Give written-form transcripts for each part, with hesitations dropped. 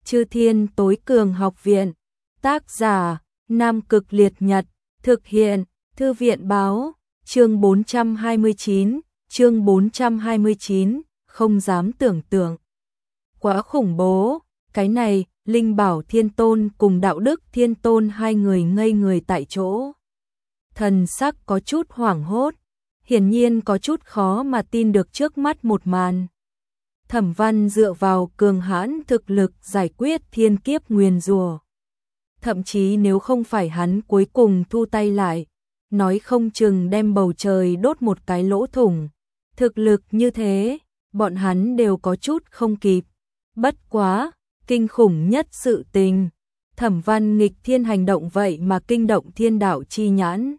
Chư Thiên Tối Cường Học Viện. Tác giả: Nam Cực Liệt Nhật. Thực hiện: Thư viện báo. Chương 429, không dám tưởng tượng. Quá khủng bố, cái này, Linh Bảo Thiên Tôn cùng Đạo Đức Thiên Tôn hai người ngây người tại chỗ. Thần sắc có chút hoảng hốt, hiển nhiên có chút khó mà tin được trước mắt một màn. Thẩm Văn dựa vào cường hãn thực lực giải quyết thiên kiếp nguyền rủa. Thậm chí nếu không phải hắn cuối cùng thu tay lại, nói không chừng đem bầu trời đốt một cái lỗ thủng. Thực lực như thế, bọn hắn đều có chút không kịp. Bất quá, kinh khủng nhất sự tình. Thẩm Văn nghịch thiên hành động vậy mà kinh động thiên đạo chi nhãn.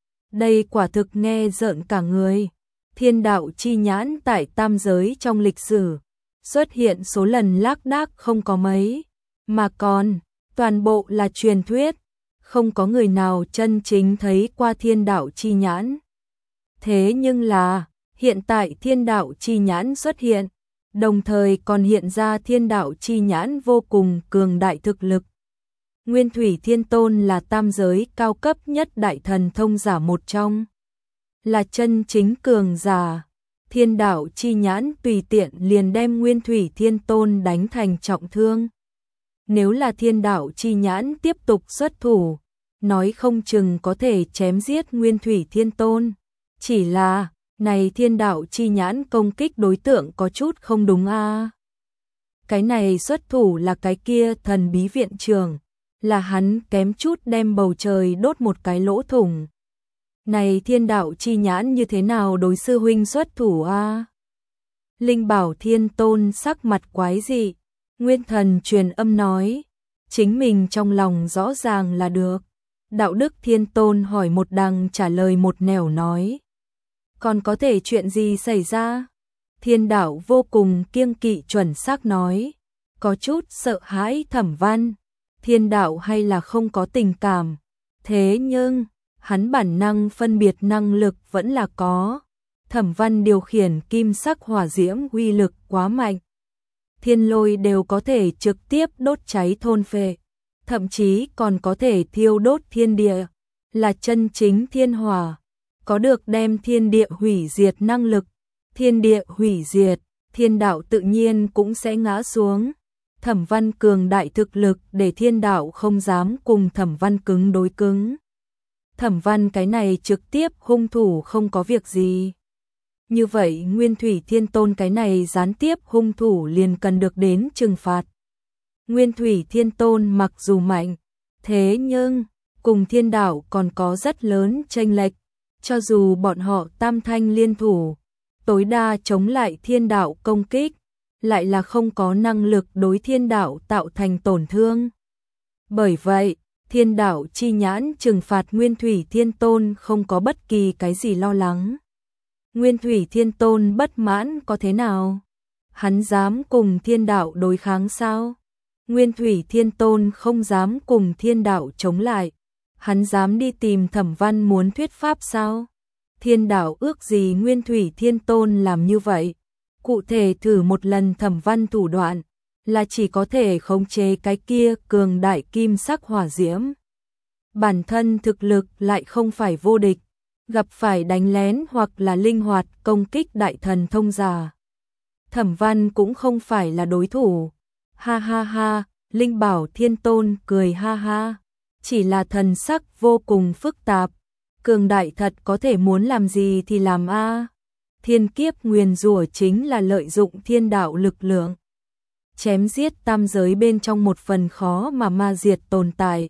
Đây quả thực nghe rợn cả người. Thiên đạo chi nhãn tại tam giới trong lịch sử, xuất hiện số lần lác đác không có mấy, mà còn, toàn bộ là truyền thuyết, không có người nào chân chính thấy qua thiên đạo chi nhãn. Thế nhưng là, hiện tại thiên đạo chi nhãn xuất hiện, đồng thời còn hiện ra thiên đạo chi nhãn vô cùng cường đại thực lực. Nguyên Thủy Thiên Tôn là tam giới cao cấp nhất đại thần thông giả một trong, là chân chính cường giả. Thiên đạo chi nhãn tùy tiện liền đem Nguyên Thủy Thiên Tôn đánh thành trọng thương. Nếu là thiên đạo chi nhãn tiếp tục xuất thủ, nói không chừng có thể chém giết Nguyên Thủy Thiên Tôn. Chỉ là, này thiên đạo chi nhãn công kích đối tượng có chút không đúng a. Cái này xuất thủ là cái kia thần bí viện trưởng, là hắn kém chút đem bầu trời đốt một cái lỗ thủng. Này thiên đạo chi nhãn như thế nào đối sư huynh xuất thủ a? Linh Bảo Thiên Tôn sắc mặt quái dị, Nguyên Thần truyền âm nói, chính mình trong lòng rõ ràng là được. Đạo Đức Thiên Tôn hỏi một đằng trả lời một nẻo nói, còn có thể chuyện gì xảy ra? Thiên đạo vô cùng kiêng kỵ chuẩn xác nói, có chút sợ hãi Thẩm Văn. Thiên đạo hay là không có tình cảm, thế nhưng hắn bản năng phân biệt năng lực vẫn là có. Thẩm Văn điều khiển kim sắc hỏa diễm uy lực quá mạnh, thiên lôi đều có thể trực tiếp đốt cháy thôn phệ, thậm chí còn có thể thiêu đốt thiên địa, là chân chính thiên hỏa, có được đem thiên địa hủy diệt năng lực. Thiên địa hủy diệt, thiên đạo tự nhiên cũng sẽ ngã xuống. Thẩm Văn cường đại thực lực để thiên đạo không dám cùng Thẩm Văn cứng đối cứng. Thẩm Văn cái này trực tiếp hung thủ không có việc gì. Như vậy Nguyên Thủy Thiên Tôn cái này gián tiếp hung thủ liền cần được đến trừng phạt. Nguyên Thủy Thiên Tôn mặc dù mạnh, thế nhưng cùng thiên đạo còn có rất lớn chênh lệch. Cho dù bọn họ tam thanh liên thủ, tối đa chống lại thiên đạo công kích, lại là không có năng lực đối thiên đạo tạo thành tổn thương. Bởi vậy, thiên đạo chi nhãn trừng phạt Nguyên Thủy Thiên Tôn không có bất kỳ cái gì lo lắng. Nguyên Thủy Thiên Tôn bất mãn có thế nào? Hắn dám cùng thiên đạo đối kháng sao? Nguyên Thủy Thiên Tôn không dám cùng thiên đạo chống lại. Hắn dám đi tìm Thẩm Văn muốn thuyết pháp sao? Thiên đạo ước gì Nguyên Thủy Thiên Tôn làm như vậy? Cụ thể thử một lần Thẩm Văn thủ đoạn, là chỉ có thể khống chế cái kia cường đại kim sắc hỏa diễm. Bản thân thực lực lại không phải vô địch, gặp phải đánh lén hoặc là linh hoạt công kích đại thần thông giả. Thẩm Văn cũng không phải là đối thủ. Ha ha ha, Linh Bảo Thiên Tôn cười ha ha, chỉ là thần sắc vô cùng phức tạp. Cường đại thật có thể muốn làm gì thì làm a. Thiên kiếp nguyền rủa chính là lợi dụng thiên đạo lực lượng, chém giết tam giới bên trong một phần khó mà ma diệt tồn tại,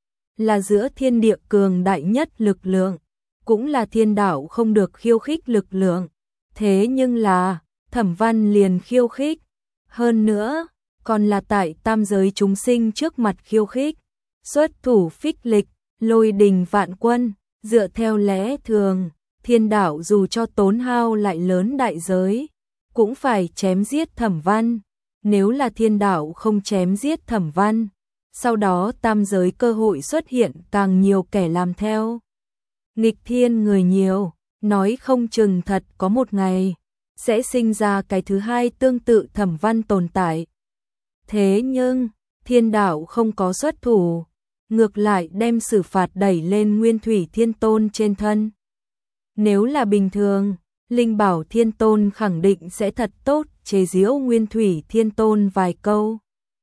là giữa thiên địa cường đại nhất lực lượng, cũng là thiên đạo không được khiêu khích lực lượng. Thế nhưng là, Thẩm Văn liền khiêu khích, hơn nữa, còn là tại tam giới chúng sinh trước mặt khiêu khích, xuất thủ phích lịch, lôi đình vạn quân, dựa theo lẽ thường. Thiên đạo dù cho tốn hao lại lớn đại giới, cũng phải chém giết Thẩm Văn. Nếu là thiên đạo không chém giết Thẩm Văn, sau đó tam giới cơ hội xuất hiện càng nhiều kẻ làm theo. Nghịch thiên người nhiều, nói không chừng thật có một ngày, sẽ sinh ra cái thứ hai tương tự Thẩm Văn tồn tại. Thế nhưng, Thiên đạo không có xuất thủ, ngược lại đem xử phạt đẩy lên Nguyên Thủy Thiên Tôn trên thân. Nếu là bình thường, Linh Bảo Thiên Tôn khẳng định sẽ thật tốt chế giễu Nguyên Thủy Thiên Tôn vài câu.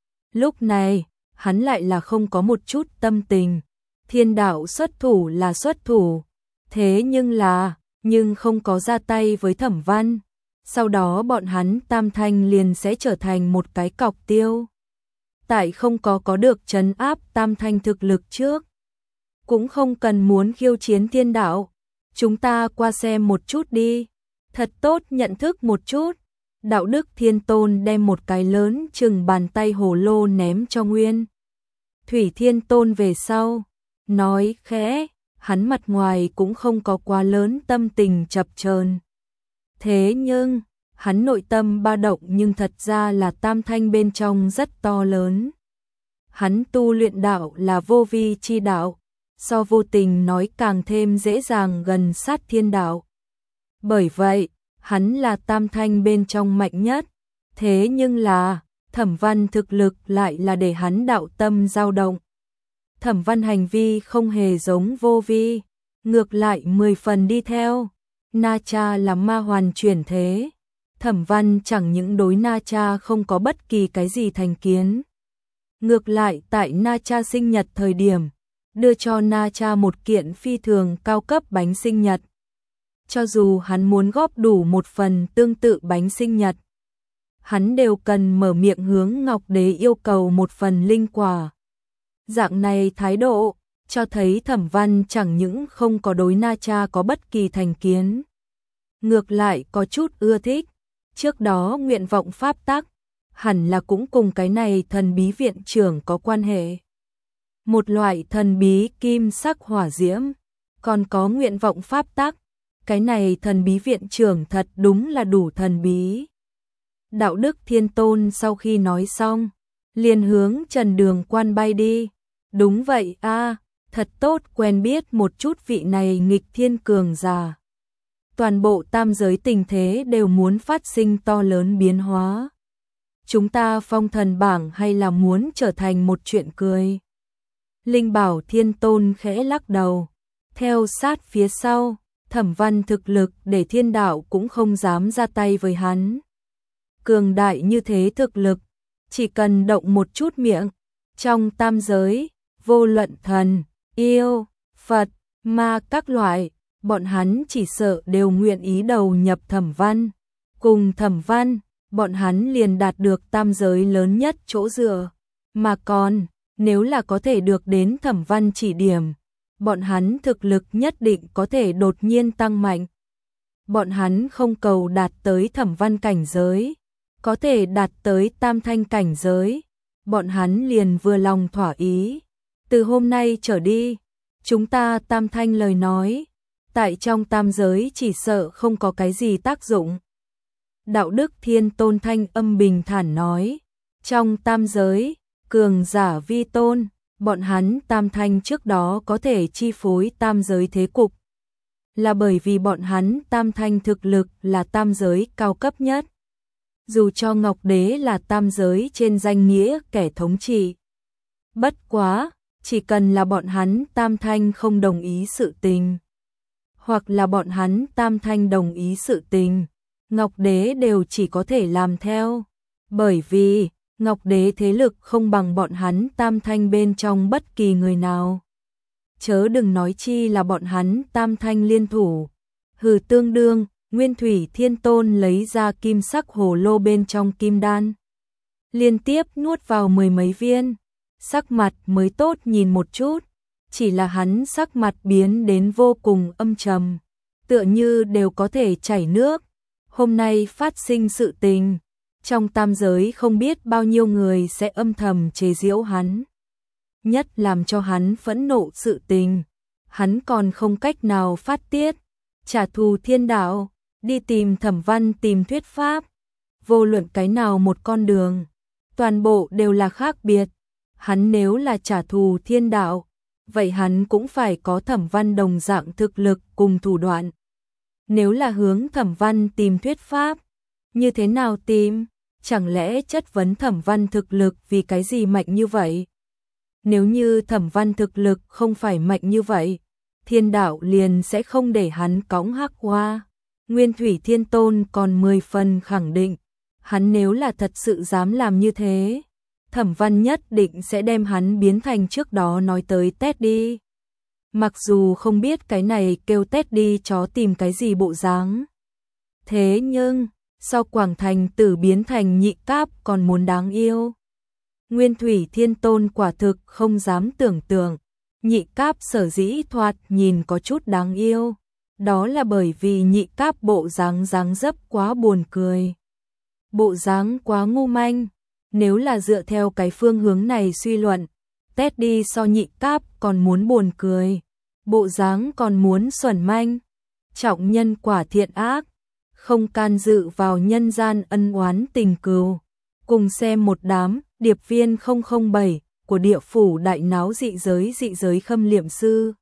Lúc này, hắn lại là không có một chút tâm tình. Thiên đạo xuất thủ là xuất thủ, thế nhưng không có ra tay với Thẩm Văn. Sau đó bọn hắn Tam Thanh liền sẽ trở thành một cái cọc tiêu. Tại không có được trấn áp Tam Thanh thực lực trước, cũng không cần muốn khiêu chiến thiên đạo. Chúng ta qua xem một chút đi, thật tốt nhận thức một chút. Đạo Đức Thiên Tôn đem một cái lớn chừng bàn tay hồ lô ném cho Nguyên Thủy Thiên Tôn về sau, nói khẽ, hắn mặt ngoài cũng không có quá lớn tâm tình chập chờn. Thế nhưng, hắn nội tâm ba động nhưng thật ra là Tam Thanh bên trong rất to lớn. Hắn tu luyện đạo là vô vi chi đạo, so vô tình nói càng thêm dễ dàng gần sát thiên đạo. Bởi vậy, hắn là Tam Thanh bên trong mạnh nhất, thế nhưng là, Thẩm Văn thực lực lại là để hắn đạo tâm dao động. Thẩm Văn hành vi không hề giống vô vi, ngược lại 10 phần đi theo. Na Cha là ma hoàn chuyển thế. Thẩm Văn chẳng những đối Na Cha không có bất kỳ cái gì thành kiến. Ngược lại tại Na Cha sinh nhật thời điểm, đưa cho Na Cha một kiện phi thường cao cấp bánh sinh nhật. Cho dù hắn muốn góp đủ một phần tương tự bánh sinh nhật, hắn đều cần mở miệng hướng Ngọc Đế yêu cầu một phần linh quả. Dạng này thái độ, cho thấy Thẩm Văn chẳng những không có đối Na Cha có bất kỳ thành kiến, ngược lại có chút ưa thích. Trước đó nguyện vọng pháp tắc, hẳn là cũng cùng cái này thần bí viện trưởng có quan hệ. Một loại thần bí kim sắc hỏa diễm, còn có nguyện vọng pháp tắc, cái này thần bí viện trưởng thật đúng là đủ thần bí. Đạo Đức Thiên Tôn sau khi nói xong, liền hướng Trần Đường Quan bay đi. Đúng vậy a, thật tốt quen biết một chút vị này nghịch thiên cường giả. Toàn bộ tam giới tình thế đều muốn phát sinh to lớn biến hóa. Chúng ta phong thần bảng hay là muốn trở thành một chuyện cười. Linh Bảo Thiên Tôn khẽ lắc đầu. Theo sát phía sau, Thẩm Văn thực lực để thiên đạo cũng không dám ra tay với hắn. Cường đại như thế thực lực, chỉ cần động một chút miệng, trong tam giới, vô luận thần, yêu, Phật, ma các loại, bọn hắn chỉ sợ đều nguyện ý đầu nhập Thẩm Văn. Cùng Thẩm Văn, bọn hắn liền đạt được tam giới lớn nhất chỗ dựa. Mà còn, nếu là có thể được đến Thẩm Văn chỉ điểm, bọn hắn thực lực nhất định có thể đột nhiên tăng mạnh. Bọn hắn không cầu đạt tới Thẩm Văn cảnh giới, có thể đạt tới Tam Thanh cảnh giới, bọn hắn liền vừa lòng thỏa ý. Từ hôm nay trở đi, chúng ta Tam Thanh lời nói, tại trong tam giới chỉ sợ không có cái gì tác dụng. Đạo Đức Thiên Tôn thanh âm bình thản nói, trong tam giới, cường giả vi tôn, bọn hắn Tam Thanh trước đó có thể chi phối tam giới thế cục, là bởi vì bọn hắn Tam Thanh thực lực là tam giới cao cấp nhất. Dù cho Ngọc Đế là tam giới trên danh nghĩa kẻ thống trị. Bất quá, chỉ cần là bọn hắn Tam Thanh không đồng ý sự tình, hoặc là bọn hắn Tam Thanh đồng ý sự tình, Ngọc Đế đều chỉ có thể làm theo. Bởi vì, Ngọc Đế thế lực không bằng bọn hắn Tam Thanh bên trong bất kỳ người nào. Chớ đừng nói chi là bọn hắn Tam Thanh liên thủ. Hừ, tương đương, Nguyên Thủy Thiên Tôn lấy ra kim sắc hồ lô bên trong kim đan. Liên tiếp nuốt vào 10 mấy viên, sắc mặt mới tốt nhìn một chút. Chỉ là hắn sắc mặt biến đến vô cùng âm trầm, tựa như đều có thể chảy nước. Hôm nay phát sinh sự tình, trong tam giới không biết bao nhiêu người sẽ âm thầm chế giễu hắn. Nhất làm cho hắn phẫn nộ sự tình, hắn còn không cách nào phát tiết, trả thù thiên đạo, đi tìm Thẩm Văn tìm thuyết pháp. Vô luận cái nào một con đường, toàn bộ đều là khác biệt. Hắn nếu là trả thù thiên đạo, vậy hắn cũng phải có Thẩm Văn đồng dạng thực lực cùng thủ đoạn. Nếu là hướng Thẩm Văn tìm thuyết pháp, như thế nào tìm? chẳng lẽ chất vấn Thẩm Văn thực lực vì cái gì mạnh như vậy? Nếu như Thẩm Văn thực lực không phải mạnh như vậy, Thiên đạo liền sẽ không để hắn cõng Hắc Hoa. Nguyên Thủy Thiên Tôn còn 10 phần khẳng định, hắn nếu là thật sự dám làm như thế, Thẩm Văn nhất định sẽ đem hắn biến thành trước đó nói tới Teddy. Mặc dù không biết cái này kêu Teddy chó tìm cái gì bộ dáng. Thế nhưng, sau Quảng Thành Tử biến thành nhị cáp còn muốn đáng yêu. Nguyên Thủy Thiên Tôn quả thực không dám tưởng tượng, nhị cáp sở dĩ thoạt nhìn có chút đáng yêu. Đó là bởi vì nhị cáp bộ dáng dáng dấp quá buồn cười. Bộ dáng quá ngu manh. Nếu là dựa theo cái phương hướng này suy luận, Teddy so nhị cáp còn muốn buồn cười. Bộ dáng còn muốn xuẩn manh. Trọng nhân quả thiện ác, không can dự vào nhân gian ân oán tình cừu. Cùng xem một đám điệp viên 007 của địa phủ đại náo dị giới khâm liệm sư.